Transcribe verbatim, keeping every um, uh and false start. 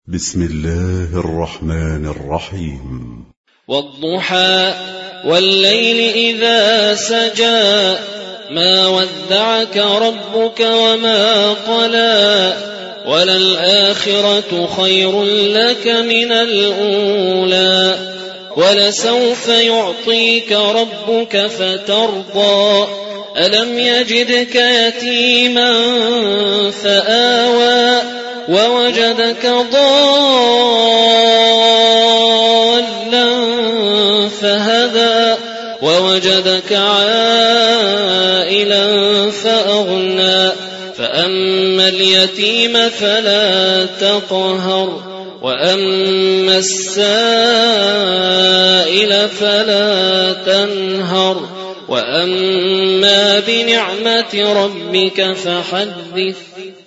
بسم الله الرحمن الرحيم. والضحى والليل إذا سجى ما ودعك ربك وما قلى وللآخرة خير لك من الأولى ولسوف يعطيك ربك فترضى ألم يجدك يتيما فآوى ووجدك ضالا فهدى ووجدك عائلا فأغنى فأما اليتيم فلا تقهر وأما السائل فلا تنهر وأما بنعمة ربك فحدث